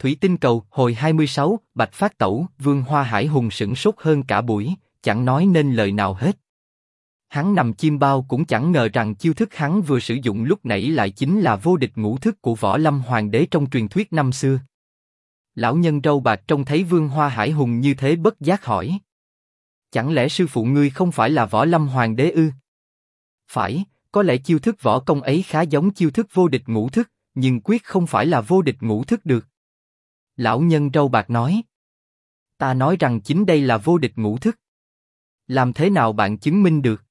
Thủy Tinh Cầu, hồi 26, Bạch Phát Tẩu, Vương Hoa Hải Hùng sửng sốt hơn cả buổi, chẳng nói nên lời nào hết. Hắn nằm chim bao cũng chẳng ngờ rằng chiêu thức hắn vừa sử dụng lúc nãy lại chính là vô địch ngũ thức của Võ Lâm Hoàng đế trong truyền thuyết năm xưa. Lão nhân râu bạc trông thấy Vương Hoa Hải Hùng như thế bất giác hỏi: chẳng lẽ sư phụ ngươi không phải là Võ Lâm Hoàng đế ư? Phải, có lẽ chiêu thức võ công ấy khá giống chiêu thức vô địch ngũ thức, nhưng quyết không phải là vô địch ngũ thức được. Lão nhân râu bạc nói: ta nói rằng chính đây là vô địch ngũ thức. Làm thế nào bạn chứng minh được?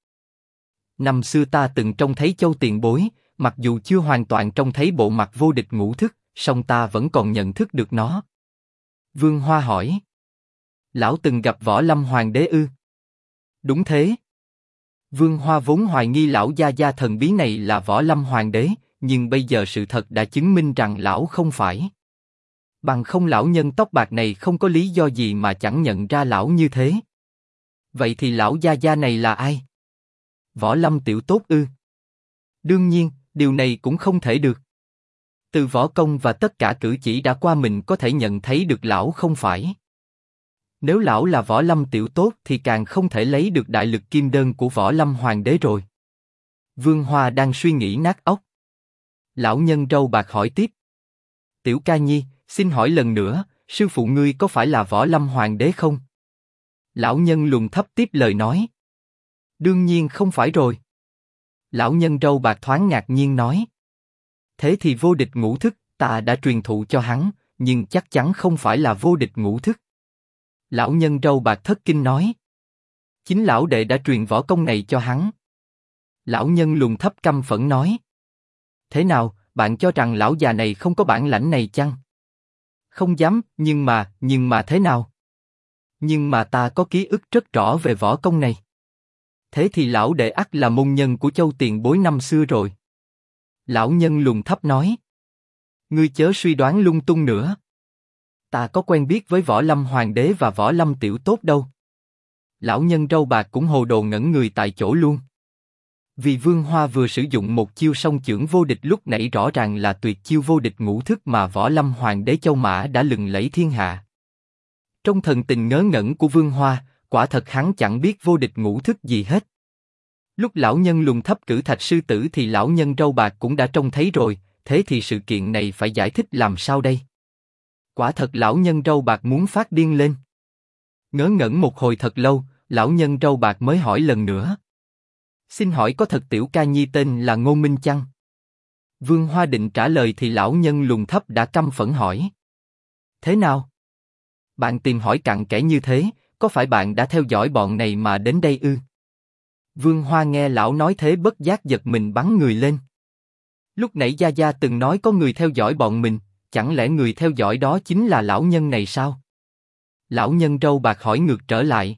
Năm xưa ta từng trông thấy Châu tiền bối, mặc dù chưa hoàn toàn trông thấy bộ mặt vô địch ngũ thức, song ta vẫn còn nhận thức được nó. Vương Hoa hỏi: lão từng gặp Võ Lâm Hoàng đế ư? Đúng thế. Vương Hoa vốn hoài nghi lão gia gia thần bí này là Võ Lâm Hoàng đế, nhưng bây giờ sự thật đã chứng minh rằng lão không phải. Bằng không lão nhân tóc bạc này không có lý do gì mà chẳng nhận ra lão như thế. Vậy thì lão gia gia này là ai? Võ Lâm tiểu tốt ư? Đương nhiên, điều này cũng không thể được. Từ võ công và tất cả cử chỉ đã qua mình có thể nhận thấy được lão không phải. Nếu lão là Võ Lâm tiểu tốt thì càng không thể lấy được đại lực kim đơn của Võ Lâm Hoàng đế rồi. Vương Hoa đang suy nghĩ nát óc. Lão nhân râu bạc hỏi tiếp: Tiểu ca nhi, xin hỏi lần nữa, sư phụ ngươi có phải là Võ Lâm Hoàng đế không? Lão nhân lùn thấp tiếp lời nói: đương nhiên không phải rồi. Lão nhân râu bạc thoáng ngạc nhiên nói: thế thì vô địch ngũ thức ta đã truyền thụ cho hắn, nhưng chắc chắn không phải là vô địch ngũ thức. Lão nhân râu bạc thất kinh nói: chính lão đệ đã truyền võ công này cho hắn. Lão nhân lùn thấp căm phẫn nói: thế nào, bạn cho rằng lão già này không có bản lãnh này chăng? Không dám, nhưng mà thế nào? Nhưng mà ta có ký ức rất rõ về võ công này. Thế thì lão đệ ắt là môn nhân của Châu tiền bối năm xưa rồi. Lão nhân lùn thấp nói: ngươi chớ suy đoán lung tung nữa. Ta có quen biết với Võ Lâm Hoàng đế và Võ Lâm tiểu tốt đâu. Lão nhân râu bạc cũng hồ đồ ngẩn người tại chỗ luôn. Vì Vương Hoa vừa sử dụng một chiêu song chưởng vô địch lúc nãy rõ ràng là tuyệt chiêu vô địch ngũ thức mà Võ Lâm Hoàng đế Châu Mã đã lừng lẫy thiên hạ. Trong thần tình ngớ ngẩn của Vương Hoa, quả thật hắn chẳng biết vô địch ngũ thức gì hết. Lúc lão nhân lùn thấp cử thạch sư tử thì lão nhân râu bạc cũng đã trông thấy rồi, thế thì sự kiện này phải giải thích làm sao đây? Quả thật lão nhân râu bạc muốn phát điên lên. Ngớ ngẩn một hồi thật lâu, lão nhân râu bạc mới hỏi lần nữa: xin hỏi có thật tiểu ca nhi tên là Ngô Minh chăng? Vương Hoa định trả lời thì lão nhân lùn thấp đã căm phẫn hỏi: thế nào? Bạn tìm hỏi cặn kẽ như thế, có phải bạn đã theo dõi bọn này mà đến đây ư? Vương Hoa nghe lão nói thế bất giác giật mình bắn người lên. Lúc nãy Gia Gia từng nói có người theo dõi bọn mình, chẳng lẽ người theo dõi đó chính là lão nhân này sao? Lão nhân râu bạc hỏi ngược trở lại: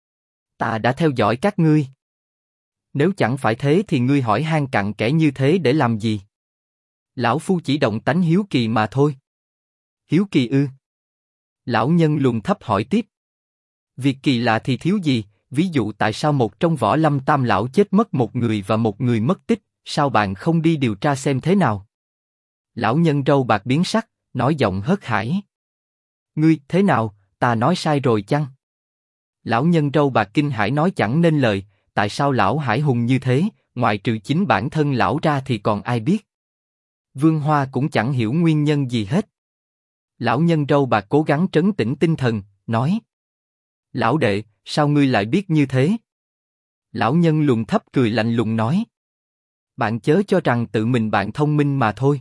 ta đã theo dõi các ngươi. Nếu chẳng phải thế thì ngươi hỏi han cặn kẽ như thế để làm gì? Lão phu chỉ động tánh hiếu kỳ mà thôi. Hiếu kỳ ư? Lão nhân lùn thấp hỏi tiếp: việc kỳ lạ thì thiếu gì? Ví dụ tại sao một trong Võ Lâm tam lão chết mất một người và một người mất tích, sao bạn không đi điều tra xem thế nào? Lão nhân râu bạc biến sắc, nói giọng hớt hải: ngươi, thế nào, ta nói sai rồi chăng? Lão nhân râu bạc kinh hãi nói chẳng nên lời, tại sao lão Hải hùng như thế, ngoài trừ chính bản thân lão ra thì còn ai biết? Vương Hoa cũng chẳng hiểu nguyên nhân gì hết. Lão nhân râu bạc cố gắng trấn tĩnh tinh thần, nói: lão đệ, sao ngươi lại biết như thế? Lão nhân lùn thấp cười lạnh lùng nói: bạn chớ cho rằng tự mình bạn thông minh mà thôi.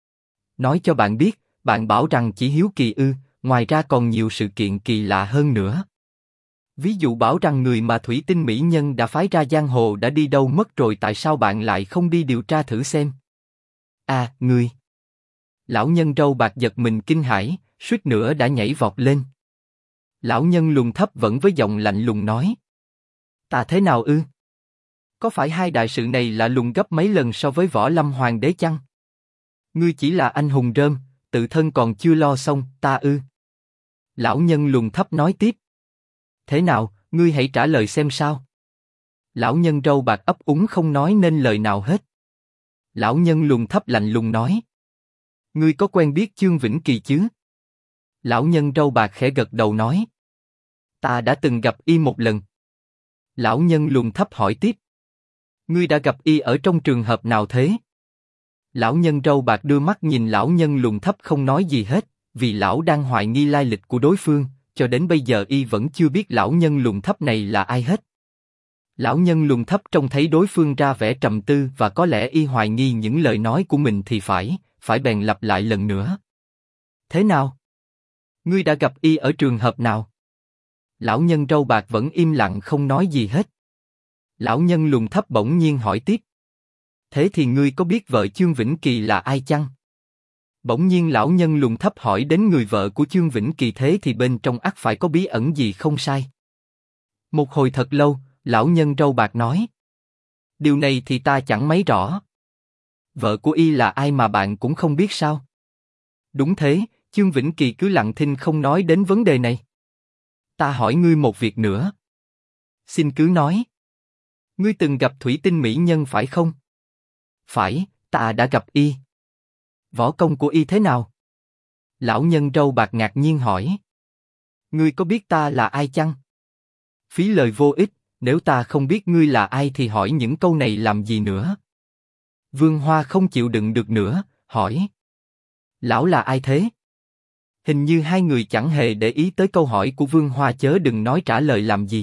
Nói cho bạn biết, bạn bảo rằng chỉ hiếu kỳ ư, ngoài ra còn nhiều sự kiện kỳ lạ hơn nữa. Ví dụ bảo rằng người mà Thủy Tinh mỹ nhân đã phái ra giang hồ đã đi đâu mất rồi, tại sao bạn lại không đi điều tra thử xem? À, ngươi! Lão nhân râu bạc giật mình kinh hãi, suýt nữa đã nhảy vọt lên. Lão nhân lùn thấp vẫn với giọng lạnh lùng nói: ta thế nào ư? Có phải hai đại sự này là lùn gấp mấy lần so với Võ Lâm Hoàng đế chăng? Ngươi chỉ là anh hùng rơm, tự thân còn chưa lo xong, ta ư? Lão nhân lùn thấp nói tiếp: thế nào, ngươi hãy trả lời xem sao? Lão nhân râu bạc ấp úng không nói nên lời nào hết. Lão nhân lùn thấp lạnh lùng nói: ngươi có quen biết Chương Vĩnh Kỳ chứ? Lão nhân râu bạc khẽ gật đầu nói. Ta đã từng gặp y một lần. Lão nhân lùn thấp hỏi tiếp. Ngươi đã gặp y ở trong trường hợp nào thế? Lão nhân râu bạc đưa mắt nhìn lão nhân lùn thấp không nói gì hết, vì lão đang hoài nghi lai lịch của đối phương, cho đến bây giờ y vẫn chưa biết lão nhân lùn thấp này là ai hết. Lão nhân lùn thấp trông thấy đối phương ra vẻ trầm tư và có lẽ y hoài nghi những lời nói của mình thì phải bèn lặp lại lần nữa. Thế nào? Ngươi đã gặp y ở trường hợp nào? Lão nhân râu bạc vẫn im lặng không nói gì hết. Lão nhân lùn thấp bỗng nhiên hỏi tiếp. Thế thì ngươi có biết vợ Chương Vĩnh Kỳ là ai chăng? Bỗng nhiên lão nhân lùn thấp hỏi đến người vợ của Chương Vĩnh Kỳ, thế thì bên trong ắt phải có bí ẩn gì không sai. Một hồi thật lâu, lão nhân râu bạc nói. Điều này thì ta chẳng mấy rõ. Vợ của y là ai mà bạn cũng không biết sao? Đúng thế, Chương Vĩnh Kỳ cứ lặng thinh không nói đến vấn đề này. Ta hỏi ngươi một việc nữa. Xin cứ nói. Ngươi từng gặp thủy tinh mỹ nhân phải không? Phải, ta đã gặp y. Võ công của y thế nào? Lão nhân râu bạc ngạc nhiên hỏi. Ngươi có biết ta là ai chăng? Phí lời vô ích, nếu ta không biết ngươi là ai thì hỏi những câu này làm gì nữa? Vương Hoa không chịu đựng được nữa, hỏi. Lão là ai thế? Hình như hai người chẳng hề để ý tới câu hỏi của Vương Hoa, chớ đừng nói trả lời làm gì.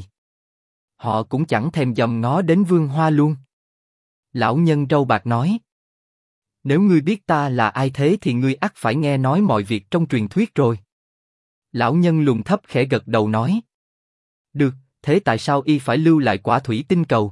Họ cũng chẳng thèm dòm ngó đến Vương Hoa luôn. Lão nhân râu bạc nói. Nếu ngươi biết ta là ai thế thì ngươi ắt phải nghe nói mọi việc trong truyền thuyết rồi. Lão nhân lùn thấp khẽ gật đầu nói. Được, thế tại sao y phải lưu lại quả thủy tinh cầu?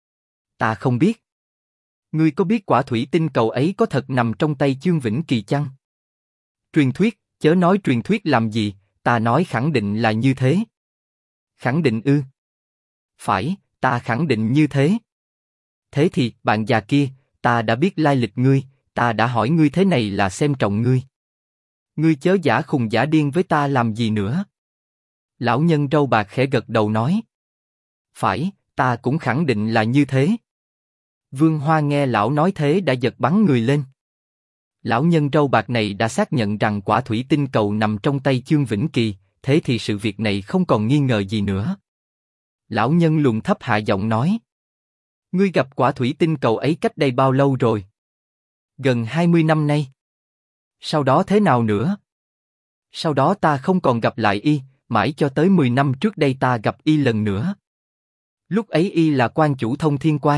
Ta không biết. Ngươi có biết quả thủy tinh cầu ấy có thật nằm trong tay Chương Vĩnh Kỳ chăng? Truyền thuyết, chớ nói truyền thuyết làm gì, ta nói khẳng định là như thế. Khẳng định ư? Phải, ta khẳng định như thế. Thế thì, bạn già kia, ta đã biết lai lịch ngươi, ta đã hỏi ngươi thế này là xem trọng ngươi. Ngươi chớ giả khùng giả điên với ta làm gì nữa? Lão nhân râu bạc khẽ gật đầu nói. Phải, ta cũng khẳng định là như thế. Vương Hoa nghe lão nói thế đã giật bắn người lên. Lão nhân râu bạc này đã xác nhận rằng quả thủy tinh cầu nằm trong tay Chương Vĩnh Kỳ, thế thì sự việc này không còn nghi ngờ gì nữa. Lão nhân lùn thấp hạ giọng nói. Ngươi gặp quả thủy tinh cầu ấy cách đây bao lâu rồi? Gần 20 năm nay. Sau đó thế nào nữa? Sau đó ta không còn gặp lại y, mãi cho tới 10 năm trước đây ta gặp y lần nữa. Lúc ấy y là quan chủ Thông Thiên Quan.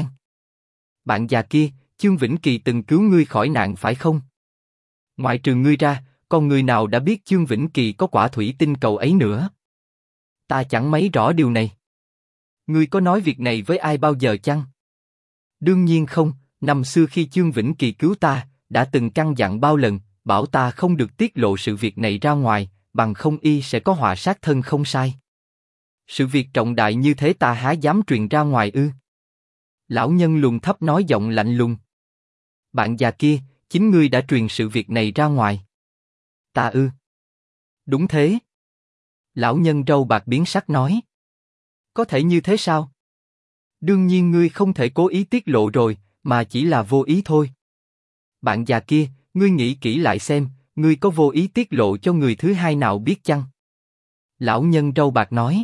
Bạn già kia, Chương Vĩnh Kỳ từng cứu ngươi khỏi nạn phải không? Ngoại trừ ngươi ra, còn người nào đã biết Chương Vĩnh Kỳ có quả thủy tinh cầu ấy nữa? Ta chẳng mấy rõ điều này. Ngươi có nói việc này với ai bao giờ chăng? Đương nhiên không, năm xưa khi Chương Vĩnh Kỳ cứu ta, đã từng căn dặn bao lần, bảo ta không được tiết lộ sự việc này ra ngoài, bằng không y sẽ có họa sát thân không sai. Sự việc trọng đại như thế ta há dám truyền ra ngoài ư? Lão nhân lùn thấp nói giọng lạnh lùng. Bạn già kia, chính ngươi đã truyền sự việc này ra ngoài. Ta ư? Đúng thế. Lão nhân râu bạc biến sắc nói. Có thể như thế sao? Đương nhiên ngươi không thể cố ý tiết lộ rồi, mà chỉ là vô ý thôi. Bạn già kia, ngươi nghĩ kỹ lại xem, ngươi có vô ý tiết lộ cho người thứ hai nào biết chăng? Lão nhân râu bạc nói.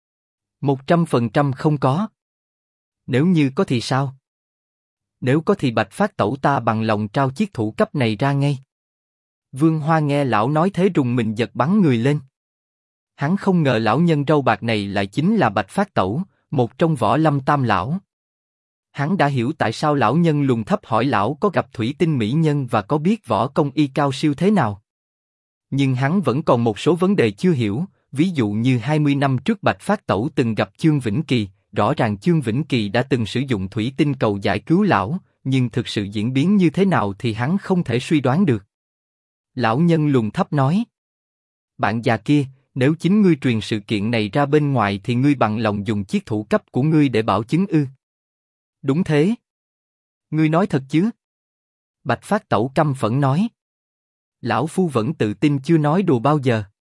100% không có. Nếu như có thì sao? Nếu có thì Bạch Phát Tẩu ta bằng lòng trao chiếc thủ cấp này ra ngay. Vương Hoa nghe lão nói thế rùng mình giật bắn người lên. Hắn không ngờ lão nhân râu bạc này lại chính là Bạch Phát Tẩu, một trong Võ Lâm Tam lão. Hắn đã hiểu tại sao lão nhân lùn thấp hỏi lão có gặp thủy tinh mỹ nhân và có biết võ công y cao siêu thế nào. Nhưng hắn vẫn còn một số vấn đề chưa hiểu, ví dụ như 20 năm trước Bạch Phát Tẩu từng gặp Chương Vĩnh Kỳ, rõ ràng Chương Vĩnh Kỳ đã từng sử dụng thủy tinh cầu giải cứu lão, nhưng thực sự diễn biến như thế nào thì hắn không thể suy đoán được. Lão nhân lùn thấp nói. Bạn già kia, nếu chính ngươi truyền sự kiện này ra bên ngoài thì ngươi bằng lòng dùng chiếc thủ cấp của ngươi để bảo chứng ư? Đúng thế. Ngươi nói thật chứ? Bạch Phát Tẩu căm phẫn nói. Lão phu vẫn tự tin chưa nói đùa bao giờ.